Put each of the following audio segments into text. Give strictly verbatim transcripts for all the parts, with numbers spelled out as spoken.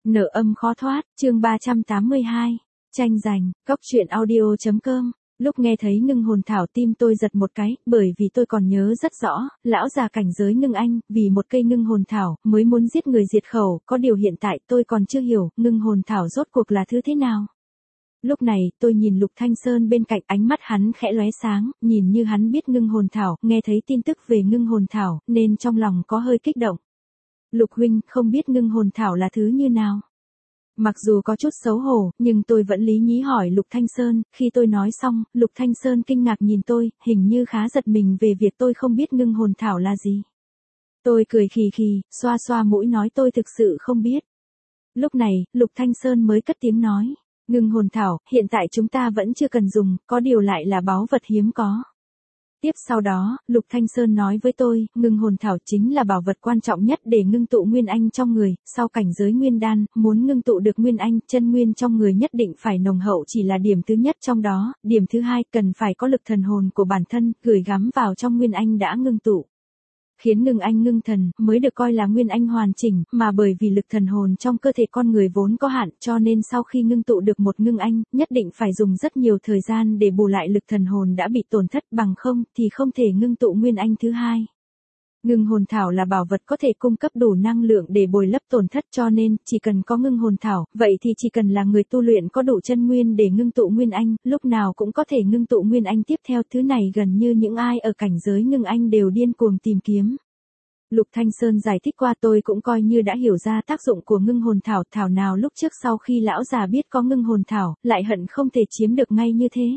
Nợ âm khó thoát, chương ba trăm tám mươi hai. Tranh giành, góc truyện audio.com. Lúc nghe thấy ngưng hồn thảo tim tôi giật một cái, bởi vì tôi còn nhớ rất rõ, lão già cảnh giới ngưng anh, vì một cây ngưng hồn thảo, mới muốn giết người diệt khẩu, có điều hiện tại tôi còn chưa hiểu, ngưng hồn thảo rốt cuộc là thứ thế nào. Lúc này, tôi nhìn Lục Thanh Sơn bên cạnh, ánh mắt hắn khẽ lóe sáng, nhìn như hắn biết ngưng hồn thảo, nghe thấy tin tức về ngưng hồn thảo, nên trong lòng có hơi kích động. Lục huynh, không biết ngưng hồn thảo là thứ như nào? Mặc dù có chút xấu hổ, nhưng tôi vẫn lý nhí hỏi Lục Thanh Sơn, khi tôi nói xong, Lục Thanh Sơn kinh ngạc nhìn tôi, hình như khá giật mình về việc tôi không biết ngưng hồn thảo là gì. Tôi cười khì khì, xoa xoa mũi nói tôi thực sự không biết. Lúc này, Lục Thanh Sơn mới cất tiếng nói, ngưng hồn thảo, hiện tại chúng ta vẫn chưa cần dùng, có điều lại là báu vật hiếm có. Tiếp sau đó, Lục Thanh Sơn nói với tôi, ngưng hồn thảo chính là bảo vật quan trọng nhất để ngưng tụ nguyên anh trong người, sau cảnh giới nguyên đan, muốn ngưng tụ được nguyên anh, chân nguyên trong người nhất định phải nồng hậu chỉ là điểm thứ nhất trong đó, điểm thứ hai, cần phải có lực thần hồn của bản thân, gửi gắm vào trong nguyên anh đã ngưng tụ. Khiến ngưng anh ngưng thần, mới được coi là nguyên anh hoàn chỉnh, mà bởi vì lực thần hồn trong cơ thể con người vốn có hạn, cho nên sau khi ngưng tụ được một ngưng anh, nhất định phải dùng rất nhiều thời gian để bù lại lực thần hồn đã bị tổn thất, bằng không, thì không thể ngưng tụ nguyên anh thứ hai. Ngưng hồn thảo là bảo vật có thể cung cấp đủ năng lượng để bồi lấp tổn thất, cho nên, chỉ cần có ngưng hồn thảo, vậy thì chỉ cần là người tu luyện có đủ chân nguyên để ngưng tụ nguyên anh, lúc nào cũng có thể ngưng tụ nguyên anh tiếp theo, thứ này gần như những ai ở cảnh giới ngưng anh đều điên cuồng tìm kiếm. Lục Thanh Sơn giải thích qua, tôi cũng coi như đã hiểu ra tác dụng của ngưng hồn thảo, thảo nào lúc trước sau khi lão già biết có ngưng hồn thảo, lại hận không thể chiếm được ngay như thế.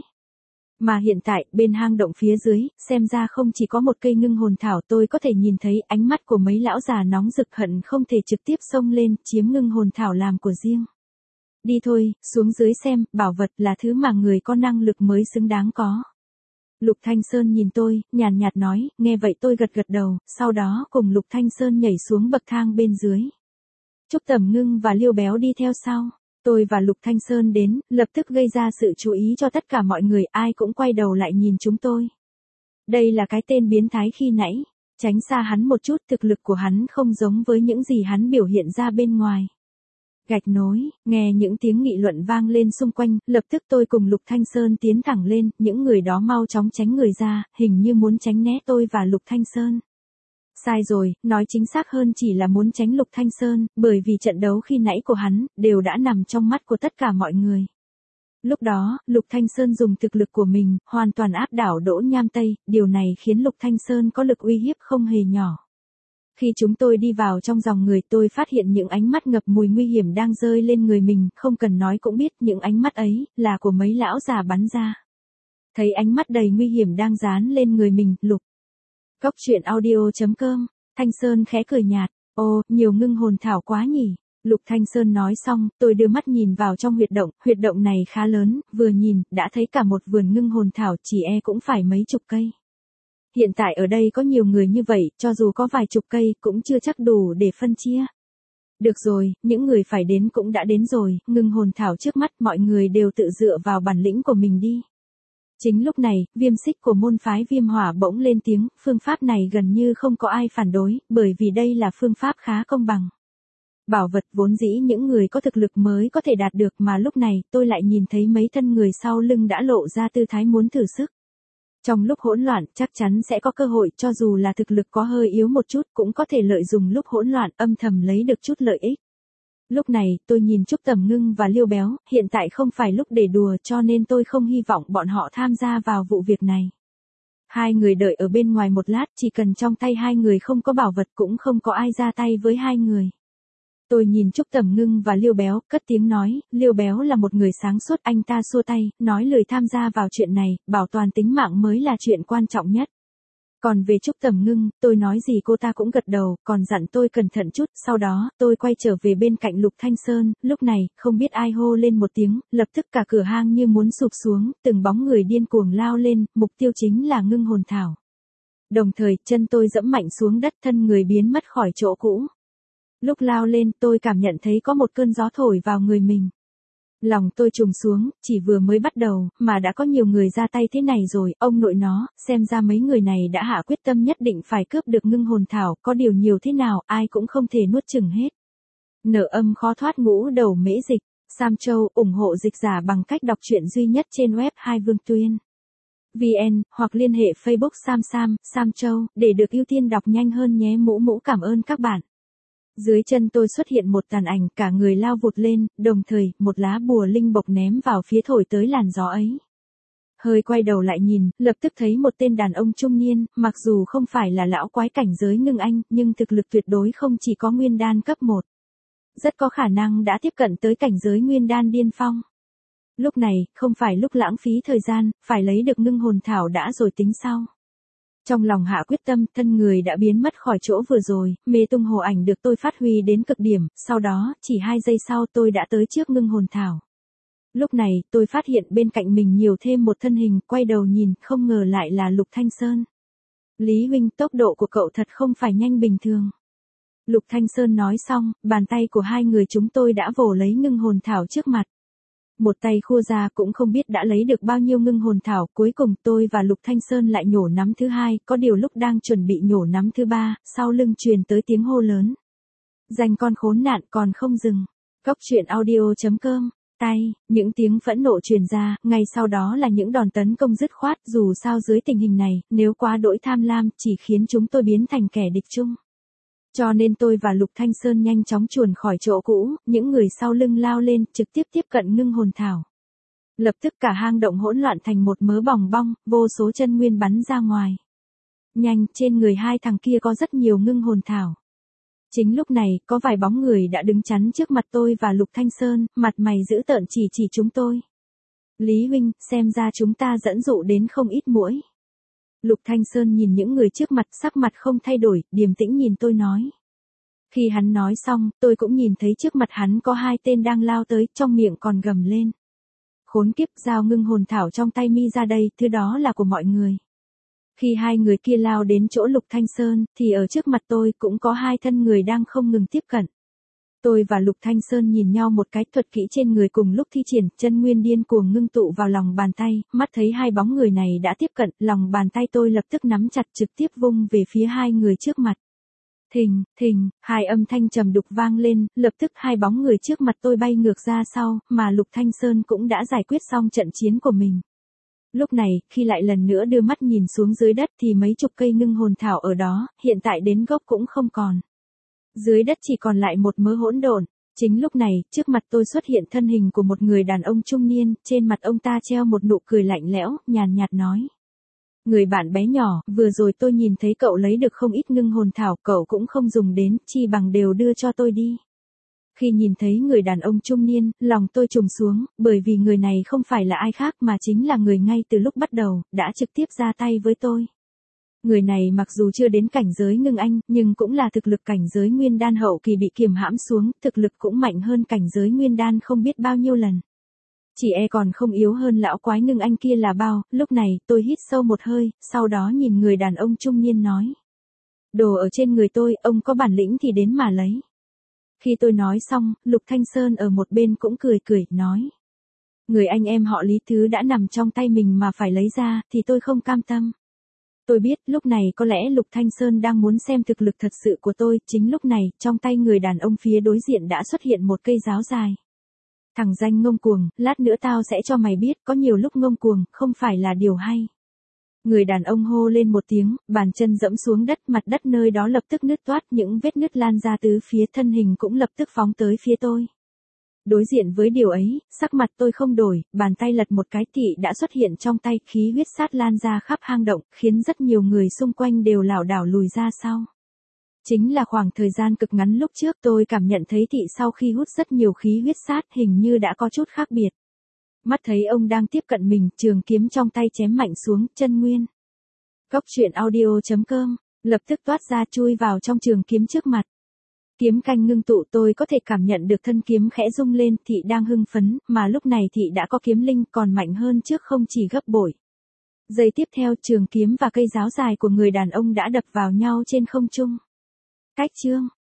Mà hiện tại, bên hang động phía dưới, xem ra không chỉ có một cây ngưng hồn thảo, tôi có thể nhìn thấy ánh mắt của mấy lão già nóng rực, hận không thể trực tiếp xông lên, chiếm ngưng hồn thảo làm của riêng. Đi thôi, xuống dưới xem, bảo vật là thứ mà người có năng lực mới xứng đáng có. Lục Thanh Sơn nhìn tôi, nhàn nhạt nói, nghe vậy tôi gật gật đầu, sau đó cùng Lục Thanh Sơn nhảy xuống bậc thang bên dưới. Trúc Tầm Ngưng và Liêu Béo đi theo sau. Tôi và Lục Thanh Sơn đến, lập tức gây ra sự chú ý cho tất cả mọi người, ai cũng quay đầu lại nhìn chúng tôi. Đây là cái tên biến thái khi nãy, tránh xa hắn một chút, thực lực của hắn không giống với những gì hắn biểu hiện ra bên ngoài. Gạch nối, nghe những tiếng nghị luận vang lên xung quanh, lập tức tôi cùng Lục Thanh Sơn tiến thẳng lên, những người đó mau chóng tránh người ra, hình như muốn tránh né tôi và Lục Thanh Sơn. Sai rồi, nói chính xác hơn chỉ là muốn tránh Lục Thanh Sơn, bởi vì trận đấu khi nãy của hắn, đều đã nằm trong mắt của tất cả mọi người. Lúc đó, Lục Thanh Sơn dùng thực lực của mình, hoàn toàn áp đảo Đỗ Nham Tây, điều này khiến Lục Thanh Sơn có lực uy hiếp không hề nhỏ. Khi chúng tôi đi vào trong dòng người, tôi phát hiện những ánh mắt ngập mùi nguy hiểm đang rơi lên người mình, không cần nói cũng biết những ánh mắt ấy, là của mấy lão già bắn ra. Thấy ánh mắt đầy nguy hiểm đang dán lên người mình, Lục. Góc truyện audio.com, Thanh Sơn khẽ cười nhạt, ô, nhiều ngưng hồn thảo quá nhỉ. Lục Thanh Sơn nói xong, tôi đưa mắt nhìn vào trong huyệt động, huyệt động này khá lớn, vừa nhìn, đã thấy cả một vườn ngưng hồn thảo, chỉ e cũng phải mấy chục cây. Hiện tại ở đây có nhiều người như vậy, cho dù có vài chục cây, cũng chưa chắc đủ để phân chia. Được rồi, những người phải đến cũng đã đến rồi, ngưng hồn thảo trước mắt, mọi người đều tự dựa vào bản lĩnh của mình đi. Chính lúc này, Viêm Xích của môn phái Viêm Hỏa bỗng lên tiếng, phương pháp này gần như không có ai phản đối, bởi vì đây là phương pháp khá công bằng. Bảo vật vốn dĩ những người có thực lực mới có thể đạt được, mà lúc này, tôi lại nhìn thấy mấy thân người sau lưng đã lộ ra tư thái muốn thử sức. Trong lúc hỗn loạn, chắc chắn sẽ có cơ hội, cho dù là thực lực có hơi yếu một chút, cũng có thể lợi dụng lúc hỗn loạn, âm thầm lấy được chút lợi ích. Lúc này, tôi nhìn Trúc Tầm Ngưng và Liêu Béo, hiện tại không phải lúc để đùa, cho nên tôi không hy vọng bọn họ tham gia vào vụ việc này. Hai người đợi ở bên ngoài một lát, chỉ cần trong tay hai người không có bảo vật cũng không có ai ra tay với hai người. Tôi nhìn Trúc Tầm Ngưng và Liêu Béo, cất tiếng nói, Liêu Béo là một người sáng suốt, anh ta xua tay, nói lời tham gia vào chuyện này, bảo toàn tính mạng mới là chuyện quan trọng nhất. Còn về Trúc Tầm Ngưng, tôi nói gì cô ta cũng gật đầu, còn dặn tôi cẩn thận chút, sau đó, tôi quay trở về bên cạnh Lục Thanh Sơn, lúc này, không biết ai hô lên một tiếng, lập tức cả cửa hang như muốn sụp xuống, từng bóng người điên cuồng lao lên, mục tiêu chính là ngưng hồn thảo. Đồng thời, chân tôi dẫm mạnh xuống đất, thân người biến mất khỏi chỗ cũ. Lúc lao lên, tôi cảm nhận thấy có một cơn gió thổi vào người mình. Lòng tôi trùng xuống, chỉ vừa mới bắt đầu, mà đã có nhiều người ra tay thế này rồi, ông nội nó, xem ra mấy người này đã hạ quyết tâm nhất định phải cướp được ngưng hồn thảo, có điều nhiều thế nào, ai cũng không thể nuốt chửng hết. Nợ âm khó thoát ngũ đầu mễ dịch. Sam Châu ủng hộ dịch giả bằng cách đọc truyện duy nhất trên web Hai Vương Tuyên vê en hoặc liên hệ Facebook Sam Sam, Sam Châu để được ưu tiên đọc nhanh hơn nhé. Mũ mũ cảm ơn các bạn. Dưới chân tôi xuất hiện một tàn ảnh, cả người lao vụt lên, đồng thời một lá bùa linh bộc ném vào phía thổi tới làn gió ấy. Hơi quay đầu lại nhìn, lập tức thấy một tên đàn ông trung niên, mặc dù không phải là lão quái cảnh giới ngưng anh, nhưng thực lực tuyệt đối không chỉ có nguyên đan cấp một. Rất có khả năng đã tiếp cận tới cảnh giới nguyên đan điên phong. Lúc này, không phải lúc lãng phí thời gian, phải lấy được ngưng hồn thảo đã rồi tính sau. Trong lòng hạ quyết tâm, thân người đã biến mất khỏi chỗ vừa rồi, mê tung hồ ảnh được tôi phát huy đến cực điểm, sau đó, chỉ hai giây sau tôi đã tới trước ngưng hồn thảo. Lúc này, tôi phát hiện bên cạnh mình nhiều thêm một thân hình, quay đầu nhìn, không ngờ lại là Lục Thanh Sơn. Lý huynh, tốc độ của cậu thật không phải nhanh bình thường. Lục Thanh Sơn nói xong, bàn tay của hai người chúng tôi đã vồ lấy ngưng hồn thảo trước mặt. Một tay khua ra cũng không biết đã lấy được bao nhiêu ngưng hồn thảo, cuối cùng tôi và Lục Thanh Sơn lại nhổ nắm thứ hai, có điều lúc đang chuẩn bị nhổ nắm thứ ba, sau lưng truyền tới tiếng hô lớn. Dành con khốn nạn còn không dừng. Cốc truyện audio chấm com. Tay, những tiếng phẫn nộ truyền ra, ngay sau đó là những đòn tấn công dứt khoát, dù sao dưới tình hình này, nếu quá đỗi tham lam, chỉ khiến chúng tôi biến thành kẻ địch chung. Cho nên tôi và Lục Thanh Sơn nhanh chóng chuồn khỏi chỗ cũ, những người sau lưng lao lên, trực tiếp tiếp cận ngưng hồn thảo. Lập tức cả hang động hỗn loạn thành một mớ bòng bong, vô số chân nguyên bắn ra ngoài. Nhanh, trên người hai thằng kia có rất nhiều ngưng hồn thảo. Chính lúc này, có vài bóng người đã đứng chắn trước mặt tôi và Lục Thanh Sơn, mặt mày dữ tợn chỉ chỉ chúng tôi. Lý huynh, xem ra chúng ta dẫn dụ đến không ít muỗi. Lục Thanh Sơn nhìn những người trước mặt, sắc mặt không thay đổi, điềm tĩnh nhìn tôi nói. Khi hắn nói xong, tôi cũng nhìn thấy trước mặt hắn có hai tên đang lao tới, trong miệng còn gầm lên. Khốn kiếp, giao ngưng hồn thảo trong tay mi ra đây, thứ đó là của mọi người. Khi hai người kia lao đến chỗ Lục Thanh Sơn, thì ở trước mặt tôi cũng có hai thân người đang không ngừng tiếp cận. Tôi và Lục Thanh Sơn nhìn nhau một cái, thuật kỹ trên người cùng lúc thi triển, chân nguyên điên cuồng ngưng tụ vào lòng bàn tay, mắt thấy hai bóng người này đã tiếp cận, lòng bàn tay tôi lập tức nắm chặt trực tiếp vung về phía hai người trước mặt. Thình, thình, hai âm thanh trầm đục vang lên, lập tức hai bóng người trước mặt tôi bay ngược ra sau, mà Lục Thanh Sơn cũng đã giải quyết xong trận chiến của mình. Lúc này, khi lại lần nữa đưa mắt nhìn xuống dưới đất thì mấy chục cây ngưng hồn thảo ở đó, hiện tại đến gốc cũng không còn. Dưới đất chỉ còn lại một mớ hỗn độn. Chính lúc này, trước mặt tôi xuất hiện thân hình của một người đàn ông trung niên, trên mặt ông ta treo một nụ cười lạnh lẽo, nhàn nhạt nói. Người bạn bé nhỏ, vừa rồi tôi nhìn thấy cậu lấy được không ít ngưng hồn thảo, cậu cũng không dùng đến, chi bằng đều đưa cho tôi đi. Khi nhìn thấy người đàn ông trung niên, lòng tôi trùng xuống, bởi vì người này không phải là ai khác mà chính là người ngay từ lúc bắt đầu, đã trực tiếp ra tay với tôi. Người này mặc dù chưa đến cảnh giới ngưng anh, nhưng cũng là thực lực cảnh giới nguyên đan hậu kỳ bị kiềm hãm xuống, thực lực cũng mạnh hơn cảnh giới nguyên đan không biết bao nhiêu lần. Chỉ e còn không yếu hơn lão quái ngưng anh kia là bao, lúc này tôi hít sâu một hơi, sau đó nhìn người đàn ông trung niên nói. Đồ ở trên người tôi, ông có bản lĩnh thì đến mà lấy. Khi tôi nói xong, Lục Thanh Sơn ở một bên cũng cười cười, nói. Người anh em họ Lý thứ đã nằm trong tay mình mà phải lấy ra, thì tôi không cam tâm. Tôi biết, lúc này có lẽ Lục Thanh Sơn đang muốn xem thực lực thật sự của tôi, chính lúc này, trong tay người đàn ông phía đối diện đã xuất hiện một cây giáo dài. Thằng danh ngông cuồng, lát nữa tao sẽ cho mày biết, có nhiều lúc ngông cuồng, không phải là điều hay. Người đàn ông hô lên một tiếng, bàn chân dẫm xuống đất, mặt đất nơi đó lập tức nứt toát, những vết nứt lan ra tứ phía, thân hình cũng lập tức phóng tới phía tôi. Đối diện với điều ấy, sắc mặt tôi không đổi, bàn tay lật một cái thị đã xuất hiện trong tay, khí huyết sát lan ra khắp hang động, khiến rất nhiều người xung quanh đều lảo đảo lùi ra sau. Chính là khoảng thời gian cực ngắn lúc trước tôi cảm nhận thấy thị sau khi hút rất nhiều khí huyết sát hình như đã có chút khác biệt. Mắt thấy ông đang tiếp cận mình, trường kiếm trong tay chém mạnh xuống, chân nguyên. Cốc truyện audio chấm com, lập tức toát ra chui vào trong trường kiếm trước mặt. Kiếm canh ngưng tụ, tôi có thể cảm nhận được thân kiếm khẽ rung lên, thị đang hưng phấn, mà lúc này thị đã có kiếm linh còn mạnh hơn trước không chỉ gấp bội. Giây tiếp theo, trường kiếm và cây giáo dài của người đàn ông đã đập vào nhau trên không trung. Cách chương